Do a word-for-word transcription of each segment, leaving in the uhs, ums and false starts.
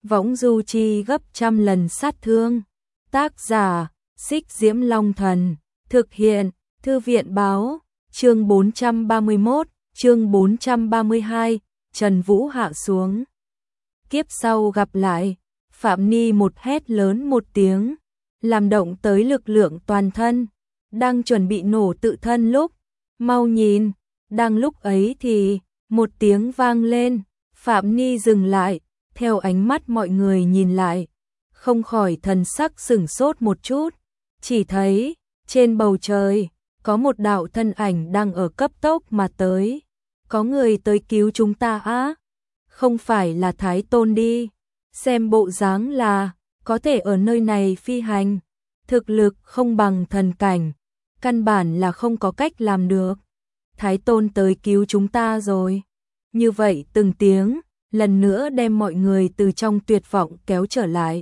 võng du chi gấp trăm lần sát thương. Tác giả, Xích Diễm Long Thần, thực hiện, Thư viện báo, chương bốn trăm ba mươi mốt, chương bốn trăm ba mươi hai, Trần Vũ hạ xuống. Kiếp sau gặp lại, Phạm Ni một hét lớn một tiếng, làm động tới lực lượng toàn thân, đang chuẩn bị nổ tự thân lúc, mau nhìn, đang lúc ấy thì, một tiếng vang lên, Phạm Ni dừng lại, theo ánh mắt mọi người nhìn lại, không khỏi thần sắc sửng sốt một chút, chỉ thấy, trên bầu trời, có một đạo thân ảnh đang ở cấp tốc mà tới, có người tới cứu chúng ta á, không phải là Thái Tôn đi, xem bộ dáng là, có thể ở nơi này phi hành, thực lực không bằng thần cảnh, căn bản là không có cách làm được, Thái Tôn tới cứu chúng ta rồi, như vậy từng tiếng, lần nữa đem mọi người từ trong tuyệt vọng kéo trở lại.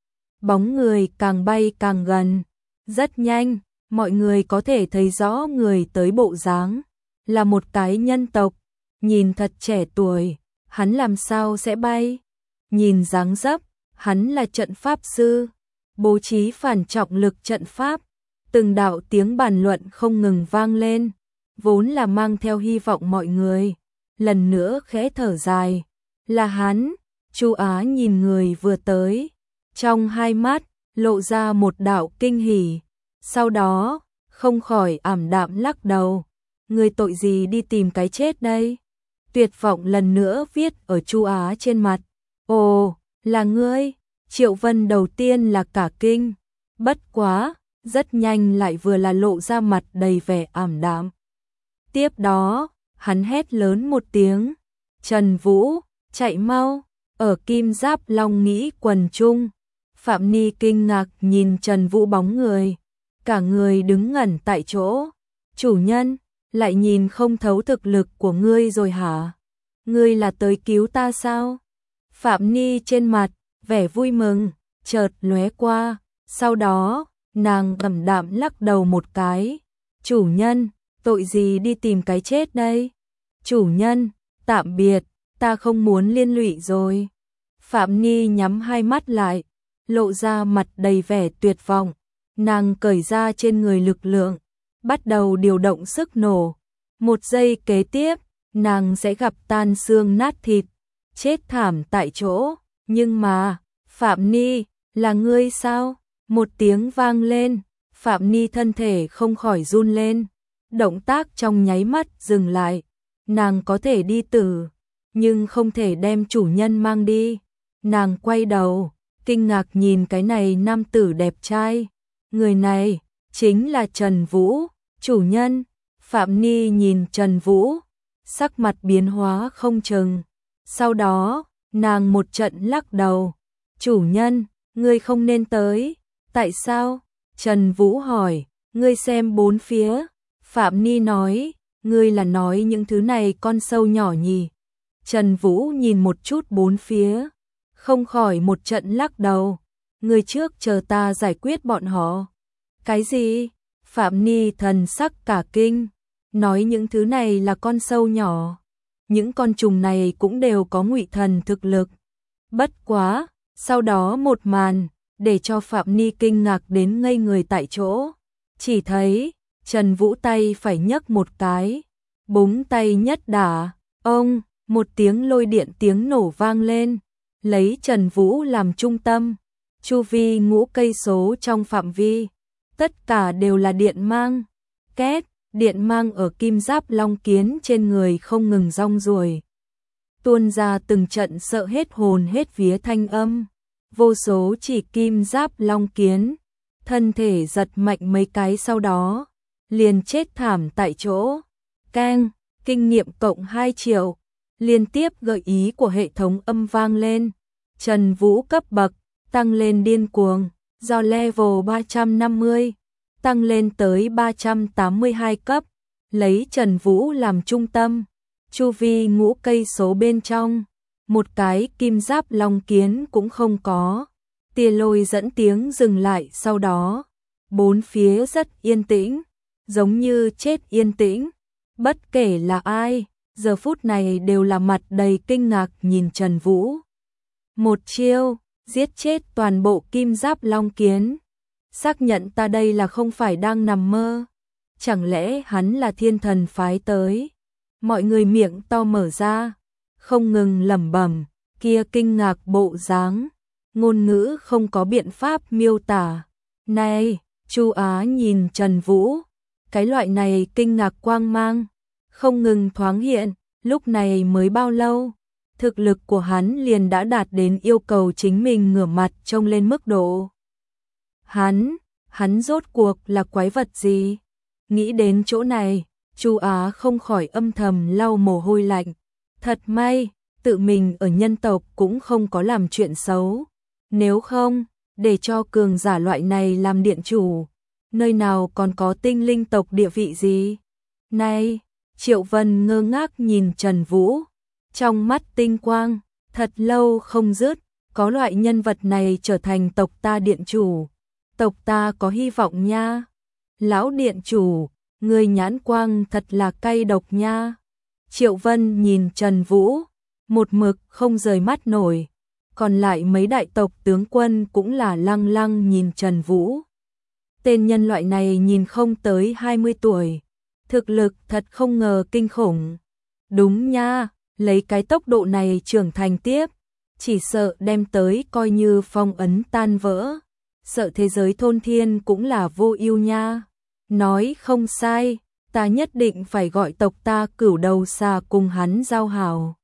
Bóng người càng bay càng gần, rất nhanh, mọi người có thể thấy rõ người tới bộ dáng, là một cái nhân tộc, nhìn thật trẻ tuổi, hắn làm sao sẽ bay? Nhìn dáng dấp, hắn là trận pháp sư, bố trí phản trọng lực trận pháp, từng đạo tiếng bàn luận không ngừng vang lên, vốn là mang theo hy vọng mọi người, lần nữa khẽ thở dài, là hắn, Chu Á nhìn người vừa tới, trong hai mắt, lộ ra một đạo kinh hỉ, sau đó, không khỏi ảm đạm lắc đầu, người tội gì đi tìm cái chết đây? Tuyệt vọng lần nữa viết ở Chu Á trên mặt, ồ, là ngươi, Triệu Vân đầu tiên là cả kinh, bất quá, rất nhanh lại vừa là lộ ra mặt đầy vẻ ảm đạm. Tiếp đó, hắn hét lớn một tiếng, Trần Vũ, chạy mau, ở Kim Giáp Long nghĩ quần trung. Phạm Ni kinh ngạc nhìn Trần Vũ bóng người, cả người đứng ngẩn tại chỗ. Chủ nhân, lại nhìn không thấu thực lực của ngươi rồi hả? Ngươi là tới cứu ta sao? Phạm Ni trên mặt, vẻ vui mừng, chợt lóe qua, sau đó, nàng ẩm đạm lắc đầu một cái. Chủ nhân, tội gì đi tìm cái chết đây? Chủ nhân, tạm biệt, ta không muốn liên lụy rồi. Phạm Ni nhắm hai mắt lại, lộ ra mặt đầy vẻ tuyệt vọng, nàng cởi ra trên người lực lượng, bắt đầu điều động sức nổ. Một giây kế tiếp, nàng sẽ gặp tan xương nát thịt, chết thảm tại chỗ, nhưng mà, Phạm Ni, là ngươi sao? Một tiếng vang lên, Phạm Ni thân thể không khỏi run lên, động tác trong nháy mắt dừng lại, nàng có thể đi tử, nhưng không thể đem chủ nhân mang đi. Nàng quay đầu, kinh ngạc nhìn cái này nam tử đẹp trai. Người này, chính là Trần Vũ, chủ nhân. Phạm Ni nhìn Trần Vũ, sắc mặt biến hóa không chừng. Sau đó, nàng một trận lắc đầu. Chủ nhân, ngươi không nên tới. Tại sao? Trần Vũ hỏi, ngươi xem bốn phía. Phạm Ni nói, ngươi là nói những thứ này con sâu nhỏ nhỉ. Trần Vũ nhìn một chút bốn phía, không khỏi một trận lắc đầu. Người trước chờ ta giải quyết bọn họ. Cái gì? Phạm Ni thần sắc cả kinh, nói những thứ này là con sâu nhỏ. Những con trùng này cũng đều có ngụy thần thực lực. Bất quá, sau đó một màn, để cho Phạm Ni kinh ngạc đến ngây người tại chỗ. Chỉ thấy, Trần Vũ tay phải nhấc một cái, búng tay nhất đả, ông, một tiếng lôi điện tiếng nổ vang lên, lấy Trần Vũ làm trung tâm, chu vi ngũ cây số trong phạm vi, tất cả đều là điện mang, két, điện mang ở Kim Giáp Long Kiến trên người không ngừng rong ruổi, tuôn ra từng trận sợ hết hồn hết vía thanh âm, vô số chỉ Kim Giáp Long Kiến, thân thể giật mạnh mấy cái sau đó, liền chết thảm tại chỗ. Keng, kinh nghiệm cộng hai triệu, liên tiếp gợi ý của hệ thống âm vang lên. Trần Vũ cấp bậc, tăng lên điên cuồng, do level ba trăm năm mươi, tăng lên tới ba trăm tám mươi hai cấp, lấy Trần Vũ làm trung tâm, chu vi ngũ cây số bên trong, một cái Kim Giáp Long Kiến cũng không có. Tia lôi dẫn tiếng dừng lại sau đó, bốn phía rất yên tĩnh, giống như chết yên tĩnh, bất kể là ai, giờ phút này đều là mặt đầy kinh ngạc nhìn Trần Vũ. Một chiêu, giết chết toàn bộ kim giáp long kiến. Xác nhận ta đây là không phải đang nằm mơ. Chẳng lẽ hắn là thiên thần phái tới? Mọi người miệng to mở ra, không ngừng lẩm bẩm, kia kinh ngạc bộ dáng, ngôn ngữ không có biện pháp miêu tả. Này, Chu Á nhìn Trần Vũ, cái loại này kinh ngạc quang mang, không ngừng thoáng hiện, lúc này mới bao lâu, thực lực của hắn liền đã đạt đến yêu cầu chính mình ngửa mặt trông lên mức độ. Hắn, hắn rốt cuộc là quái vật gì? Nghĩ đến chỗ này, Chu Á không khỏi âm thầm lau mồ hôi lạnh. Thật may, tự mình ở nhân tộc cũng không có làm chuyện xấu. Nếu không, để cho cường giả loại này làm điện chủ, nơi nào còn có tinh linh tộc địa vị gì? Này, Triệu Vân ngơ ngác nhìn Trần Vũ, trong mắt tinh quang, thật lâu không dứt, có loại nhân vật này trở thành tộc ta điện chủ. Tộc ta có hy vọng nha. Lão điện chủ, người nhãn quang thật là cay độc nha. Triệu Vân nhìn Trần Vũ, một mực không rời mắt nổi. Còn lại mấy đại tộc tướng quân cũng là lăng lăng nhìn Trần Vũ. Tên nhân loại này nhìn không tới hai mươi tuổi. Thực lực thật không ngờ kinh khủng. Đúng nha, lấy cái tốc độ này trưởng thành tiếp, chỉ sợ đem tới coi như phong ấn tan vỡ. Sợ thế giới thôn thiên cũng là vô ưu nha. Nói không sai, ta nhất định phải gọi tộc ta cửu đầu xà cùng hắn giao hảo.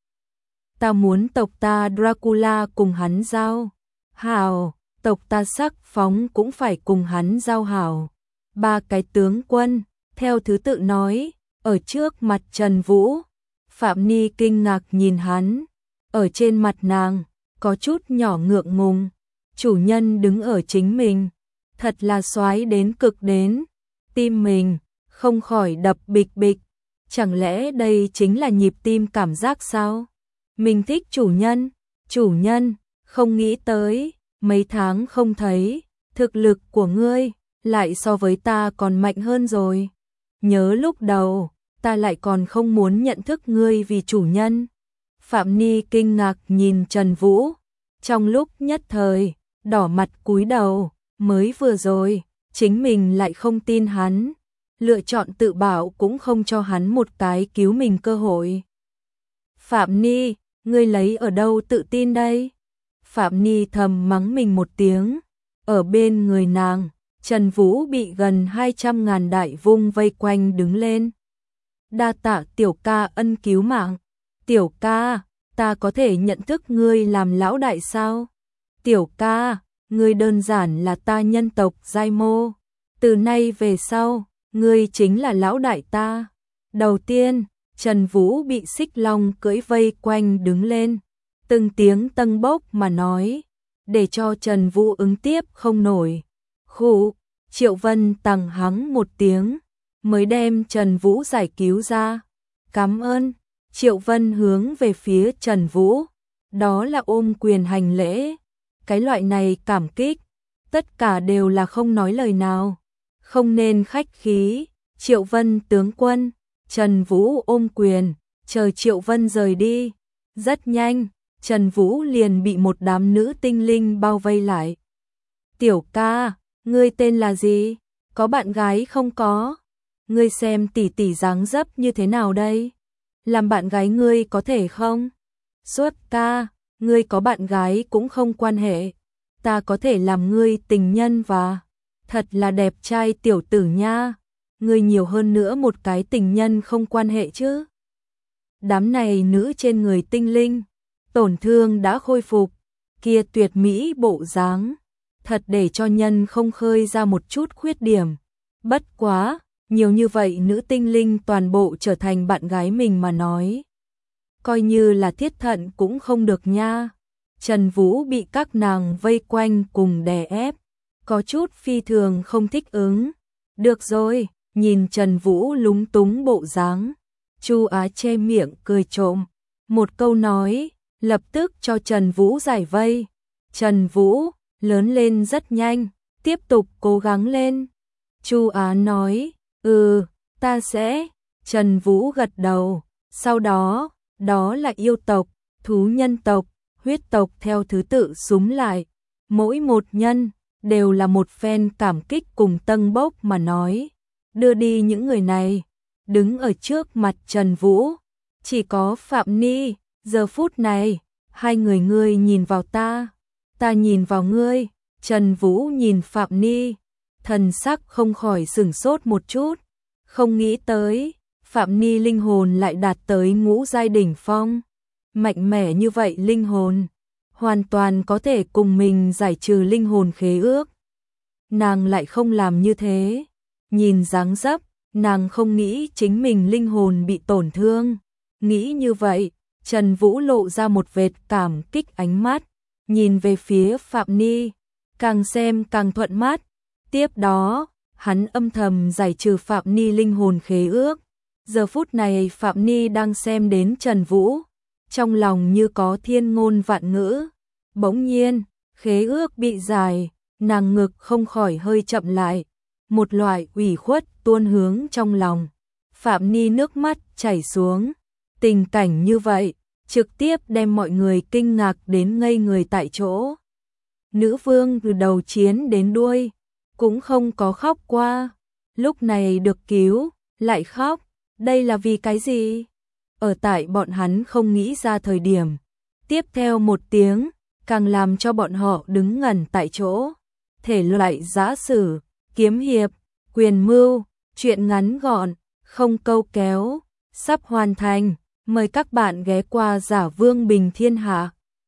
Ta muốn tộc ta Dracula cùng hắn giao hảo, tộc ta sắc phóng cũng phải cùng hắn giao hảo. Ba cái tướng quân, theo thứ tự nói, ở trước mặt Trần Vũ. Phạm Ni kinh ngạc nhìn hắn, ở trên mặt nàng, có chút nhỏ ngượng ngùng. Chủ nhân đứng ở chính mình, thật là soái đến cực đến. Tim mình không khỏi đập bịch bịch, chẳng lẽ đây chính là nhịp tim cảm giác sao? Mình thích chủ nhân, chủ nhân, không nghĩ tới, mấy tháng không thấy, thực lực của ngươi lại so với ta còn mạnh hơn rồi. Nhớ lúc đầu, ta lại còn không muốn nhận thức ngươi vì chủ nhân. Phạm Ni kinh ngạc nhìn Trần Vũ, trong lúc nhất thời, đỏ mặt cúi đầu, mới vừa rồi, chính mình lại không tin hắn, lựa chọn tự bảo cũng không cho hắn một cái cứu mình cơ hội. Phạm Ni, ngươi lấy ở đâu tự tin đây? Phạm Ni thầm mắng mình một tiếng, ở bên người nàng, Trần Vũ bị gần hai trăm ngàn đại vung vây quanh đứng lên. Đa tạ tiểu ca ân cứu mạng. Tiểu ca, ta có thể nhận thức ngươi làm lão đại sao? Tiểu ca, ngươi đơn giản là ta nhân tộc giai mô. Từ nay về sau, ngươi chính là lão đại ta. Đầu tiên, Trần Vũ bị xích long cưỡi vây quanh đứng lên. Từng tiếng tâng bốc mà nói, để cho Trần Vũ ứng tiếp không nổi. Khụ, Triệu Vân tằng hắng một tiếng, mới đem Trần Vũ giải cứu ra. Cảm ơn. Triệu Vân hướng về phía Trần Vũ, đó là ôm quyền hành lễ. Cái loại này cảm kích, tất cả đều là không nói lời nào, không nên khách khí. Triệu Vân tướng quân, Trần Vũ ôm quyền, chờ Triệu Vân rời đi. Rất nhanh, Trần Vũ liền bị một đám nữ tinh linh bao vây lại. Tiểu ca, ngươi tên là gì? Có bạn gái không có? Ngươi xem tỷ tỷ dáng dấp như thế nào đây? Làm bạn gái ngươi có thể không? Suốt ca, ngươi có bạn gái cũng không quan hệ. Ta có thể làm ngươi tình nhân và... Thật là đẹp trai tiểu tử nha. Ngươi nhiều hơn nữa một cái tình nhân không quan hệ chứ. Đám này nữ trên người tinh linh, tổn thương đã khôi phục. Kia tuyệt mỹ bộ dáng, thật để cho nhân không khơi ra một chút khuyết điểm. Bất quá, nhiều như vậy nữ tinh linh toàn bộ trở thành bạn gái mình mà nói. Coi như là thiết thận cũng không được nha. Trần Vũ bị các nàng vây quanh cùng đè ép, có chút phi thường không thích ứng. Được rồi, nhìn Trần Vũ lúng túng bộ dáng, Chu Á che miệng cười trộm, một câu nói, lập tức cho Trần Vũ giải vây. Trần Vũ, lớn lên rất nhanh, tiếp tục cố gắng lên. Chu Á nói, ừ, ta sẽ. Trần Vũ gật đầu, sau đó, đó là yêu tộc, thú nhân tộc, huyết tộc theo thứ tự xúm lại, mỗi một nhân đều là một phen cảm kích cùng tâng bốc mà nói, đưa đi những người này, đứng ở trước mặt Trần Vũ, chỉ có Phạm Ni, giờ phút này, hai người ngươi nhìn vào ta, ta nhìn vào ngươi, Trần Vũ nhìn Phạm Ni, thần sắc không khỏi sửng sốt một chút, không nghĩ tới, Phạm Ni linh hồn lại đạt tới ngũ giai đỉnh phong, mạnh mẽ như vậy linh hồn, hoàn toàn có thể cùng mình giải trừ linh hồn khế ước. Nàng lại không làm như thế, nhìn dáng dấp, nàng không nghĩ chính mình linh hồn bị tổn thương, nghĩ như vậy, Trần Vũ lộ ra một vệt cảm kích ánh mắt, nhìn về phía Phạm Ni, càng xem càng thuận mắt, tiếp đó, hắn âm thầm giải trừ Phạm Ni linh hồn khế ước. Giờ phút này Phạm Ni đang xem đến Trần Vũ, trong lòng như có thiên ngôn vạn ngữ. Bỗng nhiên, khế ước bị giải, nàng ngực không khỏi hơi chậm lại, một loại ủy khuất tuôn hướng trong lòng. Phạm Ni nước mắt chảy xuống, tình cảnh như vậy, trực tiếp đem mọi người kinh ngạc đến ngây người tại chỗ. Nữ vương từ đầu chiến đến đuôi, cũng không có khóc qua, lúc này được cứu, lại khóc. Đây là vì cái gì? Ở tại bọn hắn không nghĩ ra thời điểm. Tiếp theo một tiếng, càng làm cho bọn họ đứng ngẩn tại chỗ. Thể loại giã sử, kiếm hiệp, quyền mưu, chuyện ngắn gọn, không câu kéo, sắp hoàn thành. Mời các bạn ghé qua Giả Vương Bình Thiên Hạ.